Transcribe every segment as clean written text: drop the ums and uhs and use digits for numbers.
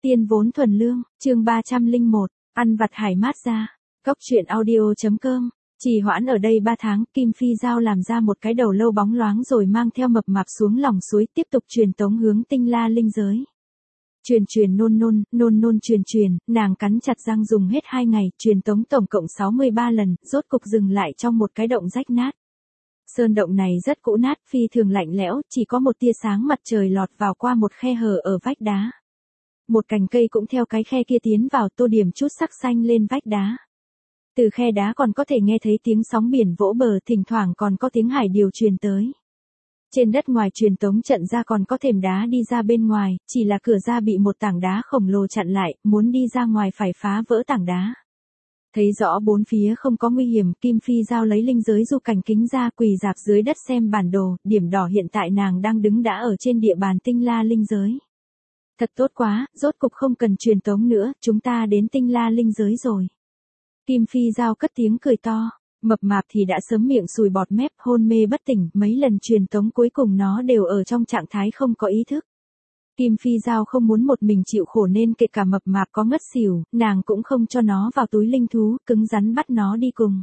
Tiên vốn thuần lương, chương 301, ăn vặt hải mát ra. Cốc truyện audio.com. Trì hoãn ở đây 3 tháng, Kim Phi Giao làm ra một cái đầu lâu bóng loáng rồi mang theo mập mạp xuống lòng suối tiếp tục truyền tống hướng Tinh La linh giới. Truyền nôn truyền, nàng cắn chặt răng dùng hết 2 ngày, truyền tống tổng cộng 63 lần, rốt cục dừng lại trong một cái động rách nát. Sơn động này rất cũ nát, phi thường lạnh lẽo, chỉ có một tia sáng mặt trời lọt vào qua một khe hở ở vách đá. Một cành cây cũng theo cái khe kia tiến vào tô điểm chút sắc xanh lên vách đá. Từ khe đá còn có thể nghe thấy tiếng sóng biển vỗ bờ, thỉnh thoảng còn có tiếng hải điều truyền tới. Trên đất ngoài truyền tống trận ra còn có thềm đá đi ra bên ngoài, chỉ là cửa ra bị một tảng đá khổng lồ chặn lại, muốn đi ra ngoài phải phá vỡ tảng đá. Thấy rõ bốn phía không có nguy hiểm, Kim Phi Giao lấy linh giới du cảnh kính ra quỳ rạp dưới đất xem bản đồ, điểm đỏ hiện tại nàng đang đứng đã ở trên địa bàn Tinh La linh giới. Thật tốt quá, rốt cục không cần truyền tống nữa, chúng ta đến Tinh La linh giới rồi. Kim Phi Giao cất tiếng cười to, mập mạp thì đã sớm miệng sùi bọt mép, hôn mê bất tỉnh, mấy lần truyền tống cuối cùng nó đều ở trong trạng thái không có ý thức. Kim Phi Giao không muốn một mình chịu khổ nên kể cả mập mạp có ngất xỉu, nàng cũng không cho nó vào túi linh thú, cứng rắn bắt nó đi cùng.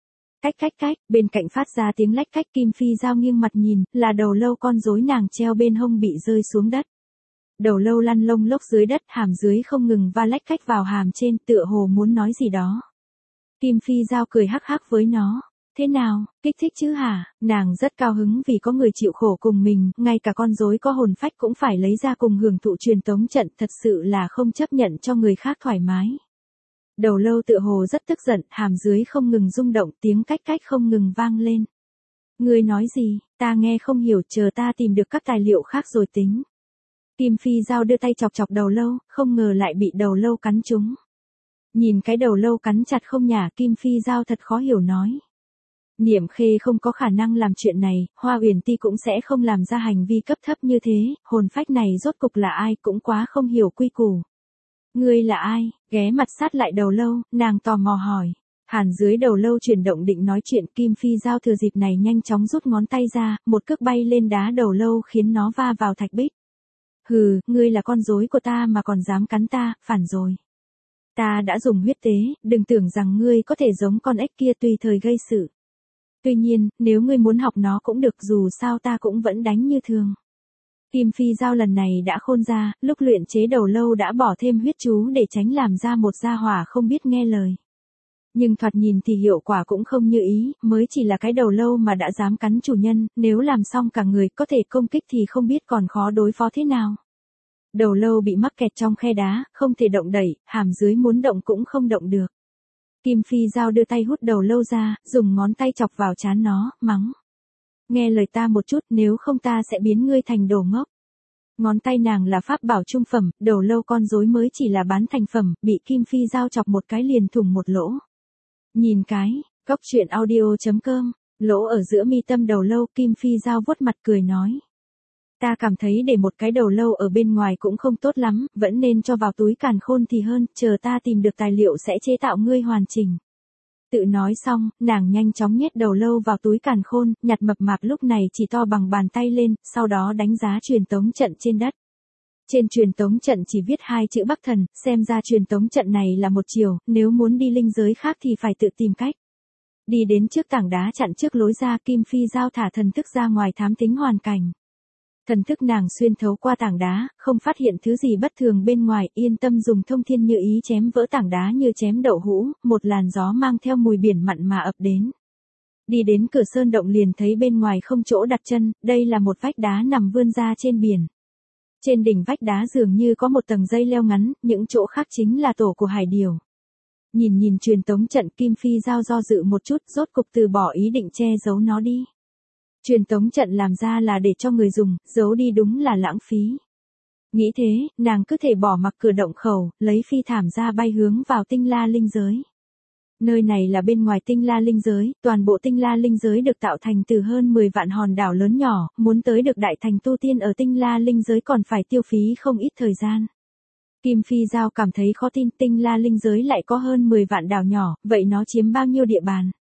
Cách, bên cạnh phát ra tiếng lách cách, Kim Phi Giao nghiêng mặt nhìn, là đầu lâu con rối nàng treo bên hông bị rơi xuống đất. Đầu lâu lăn lông lốc dưới đất, hàm dưới không ngừng va lách cách vào hàm trên, tựa hồ muốn nói gì đó. Kim Phi Giao cười hắc hắc với nó. Thế nào, kích thích chứ hả? Nàng rất cao hứng vì có người chịu khổ cùng mình, ngay cả con rối có hồn phách cũng phải lấy ra cùng hưởng thụ truyền tống trận, thật sự là không chấp nhận cho người khác thoải mái. Đầu lâu tựa hồ rất tức giận, hàm dưới không ngừng rung động, tiếng cách không ngừng vang lên. Ngươi nói gì, ta nghe không hiểu, chờ ta tìm được các tài liệu khác rồi tính. Kim Phi Giao đưa tay chọc đầu lâu, không ngờ lại bị đầu lâu cắn trúng. Nhìn cái đầu lâu cắn chặt không nhả, Kim Phi Giao thật khó hiểu nói. Niệm Khê không có khả năng làm chuyện này, Hoa Uyển Ti cũng sẽ không làm ra hành vi cấp thấp như thế, hồn phách này rốt cục là ai cũng quá không hiểu quy củ. Ngươi là ai? Ghé mặt sát lại đầu lâu, nàng tò mò hỏi. Hàn dưới đầu lâu chuyển động định nói chuyện, Kim Phi Giao thừa dịp này nhanh chóng rút ngón tay ra, một cước bay lên đá đầu lâu khiến nó va vào thạch bích. Hừ, ngươi là con rối của ta mà còn dám cắn ta, phản rồi. Ta đã dùng huyết tế, đừng tưởng rằng ngươi có thể giống con ếch kia tùy thời gây sự. Tuy nhiên, nếu ngươi muốn học nó cũng được, dù sao ta cũng vẫn đánh như thường. Kim Phi Giao lần này đã khôn ra, lúc luyện chế đầu lâu đã bỏ thêm huyết chú để tránh làm ra một gia hỏa không biết nghe lời. Nhưng thoạt nhìn thì hiệu quả cũng không như ý, mới chỉ là cái đầu lâu mà đã dám cắn chủ nhân, nếu làm xong cả người có thể công kích thì không biết còn khó đối phó thế nào. Đầu lâu bị mắc kẹt trong khe đá, không thể động đẩy, hàm dưới muốn động cũng không động được. Kim Phi Giao đưa tay hút đầu lâu ra, dùng ngón tay chọc vào trán nó, mắng. Nghe lời ta một chút, nếu không ta sẽ biến ngươi thành đồ ngốc. Ngón tay nàng là pháp bảo trung phẩm, đầu lâu con rối mới chỉ là bán thành phẩm, bị Kim Phi Giao chọc một cái liền thủng một lỗ. Nhìn cái, cốc truyện audio.com, lỗ ở giữa mi tâm đầu lâu, Kim Phi Giao vuốt mặt cười nói. Ta cảm thấy để một cái đầu lâu ở bên ngoài cũng không tốt lắm, vẫn nên cho vào túi càn khôn thì hơn, chờ ta tìm được tài liệu sẽ chế tạo ngươi hoàn chỉnh. Tự nói xong, nàng nhanh chóng nhét đầu lâu vào túi càn khôn, nhặt mập mạp lúc này chỉ to bằng bàn tay lên, sau đó đánh giá truyền tống trận trên đất. Trên truyền tống trận chỉ viết 2 chữ Bắc Thần, xem ra truyền tống trận này là một chiều, nếu muốn đi linh giới khác thì phải tự tìm cách. Đi đến trước tảng đá chặn trước lối ra, Kim Phi Giao thả thần thức ra ngoài thám tính hoàn cảnh. Thần thức nàng xuyên thấu qua tảng đá, không phát hiện thứ gì bất thường bên ngoài, yên tâm dùng thông thiên như ý chém vỡ tảng đá như chém đậu hũ, một làn gió mang theo mùi biển mặn mà ập đến. Đi đến cửa sơn động liền thấy bên ngoài không chỗ đặt chân, đây là một vách đá nằm vươn ra trên biển. Trên đỉnh vách đá dường như có một tầng dây leo ngắn, những chỗ khác chính là tổ của hải điểu. Nhìn truyền tống trận, Kim Phi Giao do dự một chút, rốt cục từ bỏ ý định che giấu nó đi. Truyền tống trận làm ra là để cho người dùng, giấu đi đúng là lãng phí. Nghĩ thế, nàng cứ thể bỏ mặc cửa động khẩu, lấy phi thảm ra bay hướng vào Tinh La linh giới. Nơi này là bên ngoài Tinh La linh giới, toàn bộ Tinh La linh giới được tạo thành từ hơn 10 vạn hòn đảo lớn nhỏ, muốn tới được đại thành tu tiên ở Tinh La linh giới còn phải tiêu phí không ít thời gian. Kim Phi Giao cảm thấy khó tin, Tinh La linh giới lại có hơn 10 vạn đảo nhỏ, vậy nó chiếm bao nhiêu địa bàn?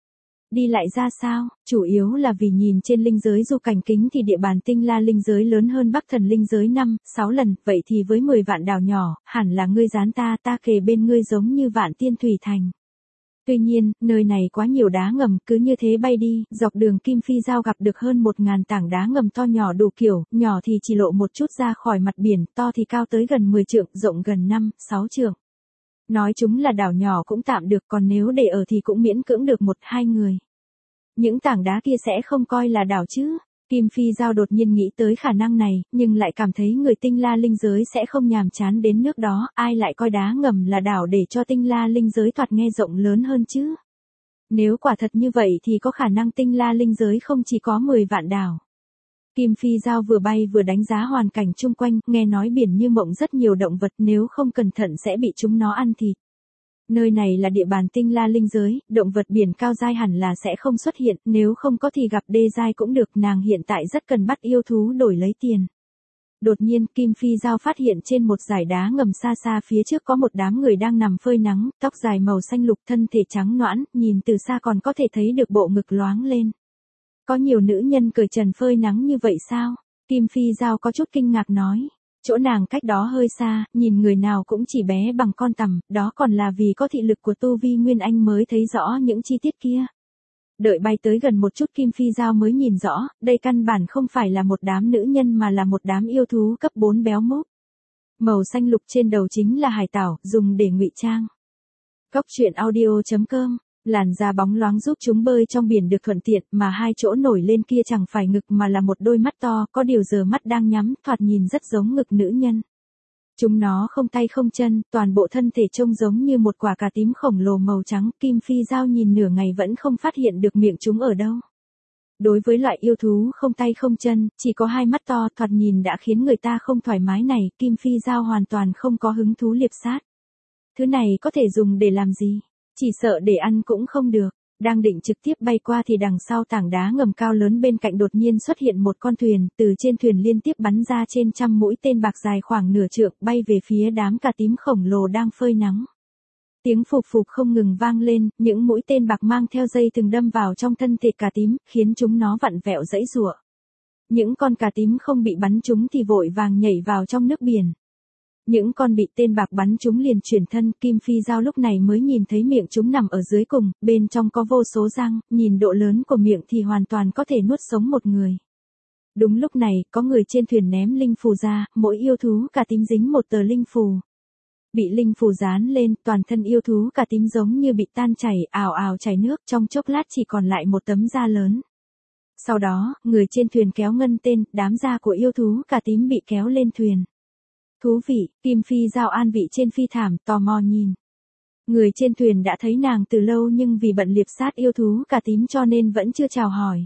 Đi lại ra sao, chủ yếu là vì nhìn trên linh giới du cảnh kính thì địa bàn tinh la linh giới lớn hơn Bắc Thần linh giới 5, 6 lần, vậy thì với 10 vạn đảo nhỏ, hẳn là ngươi gián ta kề bên ngươi giống như vạn tiên thủy thành. Tuy nhiên, nơi này quá nhiều đá ngầm, cứ như thế bay đi, dọc đường Kim Phi Giao gặp được hơn 1.000 tảng đá ngầm to nhỏ đủ kiểu, nhỏ thì chỉ lộ một chút ra khỏi mặt biển, to thì cao tới gần 10 trượng, rộng gần 5, 6 trượng. Nói chúng là đảo nhỏ cũng tạm được, còn nếu để ở thì cũng miễn cưỡng được 1-2 người. Những tảng đá kia sẽ không coi là đảo chứ? Kim Phi Giao đột nhiên nghĩ tới khả năng này, nhưng lại cảm thấy người tinh la linh giới sẽ không nhàm chán đến nước đó, ai lại coi đá ngầm là đảo để cho tinh la linh giới thoạt nghe rộng lớn hơn chứ? Nếu quả thật như vậy thì có khả năng tinh la linh giới không chỉ có 10 vạn đảo. Kim Phi Giao vừa bay vừa đánh giá hoàn cảnh chung quanh, nghe nói biển như mộng rất nhiều động vật, nếu không cẩn thận sẽ bị chúng nó ăn thịt. Nơi này là địa bàn tinh la linh giới, động vật biển cao dai hẳn là sẽ không xuất hiện, nếu không có thì gặp đê dai cũng được, nàng hiện tại rất cần bắt yêu thú đổi lấy tiền. Đột nhiên, Kim Phi Giao phát hiện trên một dải đá ngầm xa xa phía trước có một đám người đang nằm phơi nắng, tóc dài màu xanh lục, thân thể trắng nõn, nhìn từ xa còn có thể thấy được bộ ngực loáng lên. Có nhiều nữ nhân cởi trần phơi nắng như vậy sao? Kim Phi Giao có chút kinh ngạc nói. Chỗ nàng cách đó hơi xa, nhìn người nào cũng chỉ bé bằng con tằm, đó còn là vì có thị lực của tu vi Nguyên Anh mới thấy rõ những chi tiết kia. Đợi bay tới gần một chút Kim Phi Giao mới nhìn rõ, đây căn bản không phải là một đám nữ nhân mà là một đám yêu thú cấp 4 béo múp. Màu xanh lục trên đầu chính là hải tảo, dùng để ngụy trang. Cóc truyện audio.com, làn da bóng loáng giúp chúng bơi trong biển được thuận tiện, mà hai chỗ nổi lên kia chẳng phải ngực mà là một đôi mắt to, có điều giờ mắt đang nhắm, thoạt nhìn rất giống ngực nữ nhân. Chúng nó không tay không chân, toàn bộ thân thể trông giống như một quả cà tím khổng lồ màu trắng, Kim Phi Giao nhìn nửa ngày vẫn không phát hiện được miệng chúng ở đâu. Đối với loại yêu thú không tay không chân, chỉ có hai mắt to, thoạt nhìn đã khiến người ta không thoải mái này, Kim Phi Giao hoàn toàn không có hứng thú liệp sát. Thứ này có thể dùng để làm gì? Chỉ sợ để ăn cũng không được. Đang định trực tiếp bay qua thì đằng sau tảng đá ngầm cao lớn bên cạnh đột nhiên xuất hiện một con thuyền, từ trên thuyền liên tiếp bắn ra trên trăm mũi tên bạc dài khoảng nửa trượng, bay về phía đám cà tím khổng lồ đang phơi nắng. Tiếng phụp phụp không ngừng vang lên, những mũi tên bạc mang theo dây thừng đâm vào trong thân thể cà tím, khiến chúng nó vặn vẹo giãy giụa. Những con cà tím không bị bắn trúng thì vội vàng nhảy vào trong nước biển. Những con bị tên bạc bắn chúng liền chuyển thân, Kim Phi Giao lúc này mới nhìn thấy miệng chúng nằm ở dưới cùng, bên trong có vô số răng, nhìn độ lớn của miệng thì hoàn toàn có thể nuốt sống một người. Đúng lúc này, có người trên thuyền ném linh phù ra, mỗi yêu thú cà tím dính một tờ linh phù. Bị linh phù dán lên, toàn thân yêu thú cà tím giống như bị tan chảy, ào ào chảy nước, trong chốc lát chỉ còn lại một tấm da lớn. Sau đó, người trên thuyền kéo ngân tên, đám da của yêu thú cà tím bị kéo lên thuyền. Thú vị, Kim Phi Giao an vị trên phi thảm, tò mò nhìn. Người trên thuyền đã thấy nàng từ lâu nhưng vì bận liệp sát yêu thú cà tím cho nên vẫn chưa chào hỏi.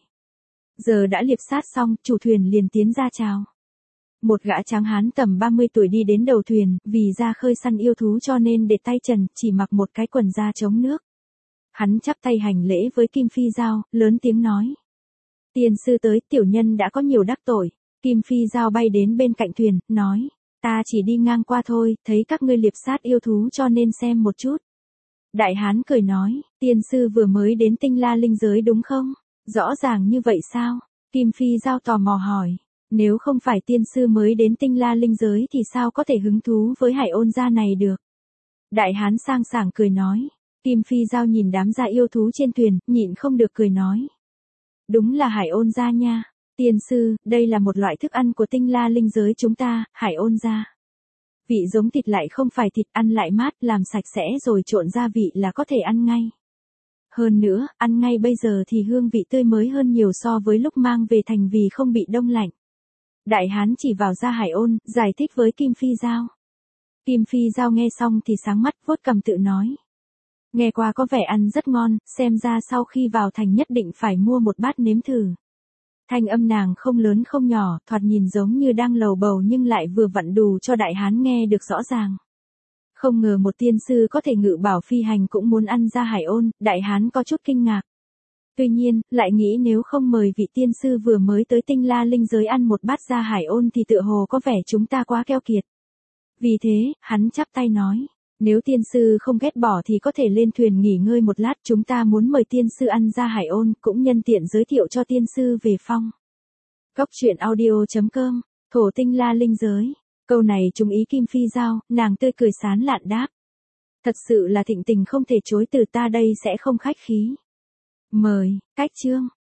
Giờ đã liệp sát xong, chủ thuyền liền tiến ra chào. Một gã tráng hán tầm 30 tuổi đi đến đầu thuyền, vì ra khơi săn yêu thú cho nên để tay trần, chỉ mặc một cái quần da chống nước. Hắn chắp tay hành lễ với Kim Phi Giao, lớn tiếng nói. Tiên sư tới, tiểu nhân đã có nhiều đắc tội. Kim Phi Giao bay đến bên cạnh thuyền, nói. Ta chỉ đi ngang qua thôi, thấy các ngươi liệp sát yêu thú cho nên xem một chút. Đại hán cười nói, tiên sư vừa mới đến tinh la linh giới đúng không? Rõ ràng như vậy sao? Kim Phi Giao tò mò hỏi, nếu không phải tiên sư mới đến tinh la linh giới thì sao có thể hứng thú với hải ôn gia này được? Đại hán sang sảng cười nói, Kim Phi Giao nhìn đám gia yêu thú trên thuyền, nhịn không được cười nói. Đúng là hải ôn gia nha. Tiên sư, đây là một loại thức ăn của tinh la linh giới chúng ta, hải ôn gia. Vị giống thịt lại không phải thịt, ăn lại mát, làm sạch sẽ rồi trộn gia vị là có thể ăn ngay. Hơn nữa, ăn ngay bây giờ thì hương vị tươi mới hơn nhiều so với lúc mang về thành vì không bị đông lạnh. Đại hán chỉ vào da hải ôn, giải thích với Kim Phi Giao. Kim Phi Giao nghe xong thì sáng mắt, vuốt cằm tự nói. Nghe qua có vẻ ăn rất ngon, xem ra sau khi vào thành nhất định phải mua một bát nếm thử. Thanh âm nàng không lớn không nhỏ, thoạt nhìn giống như đang lầu bầu nhưng lại vừa vặn đủ cho đại hán nghe được rõ ràng. Không ngờ một tiên sư có thể ngự bảo phi hành cũng muốn ăn da hải ôn, đại hán có chút kinh ngạc. Tuy nhiên, lại nghĩ nếu không mời vị tiên sư vừa mới tới tinh la linh giới ăn một bát da hải ôn thì tựa hồ có vẻ chúng ta quá keo kiệt. Vì thế, hắn chắp tay nói, Nếu tiên sư không ghét bỏ thì có thể lên thuyền nghỉ ngơi một lát, chúng ta muốn mời tiên sư ăn ra hải ôn, cũng nhân tiện giới thiệu cho tiên sư về phong. Góc truyện audio.com, thổ tinh la linh giới. Câu này trúng ý Kim Phi Giao, nàng tươi cười sán lạn đáp. Thật sự là thịnh tình không thể chối từ, ta đây sẽ không khách khí. Mời, cách chương.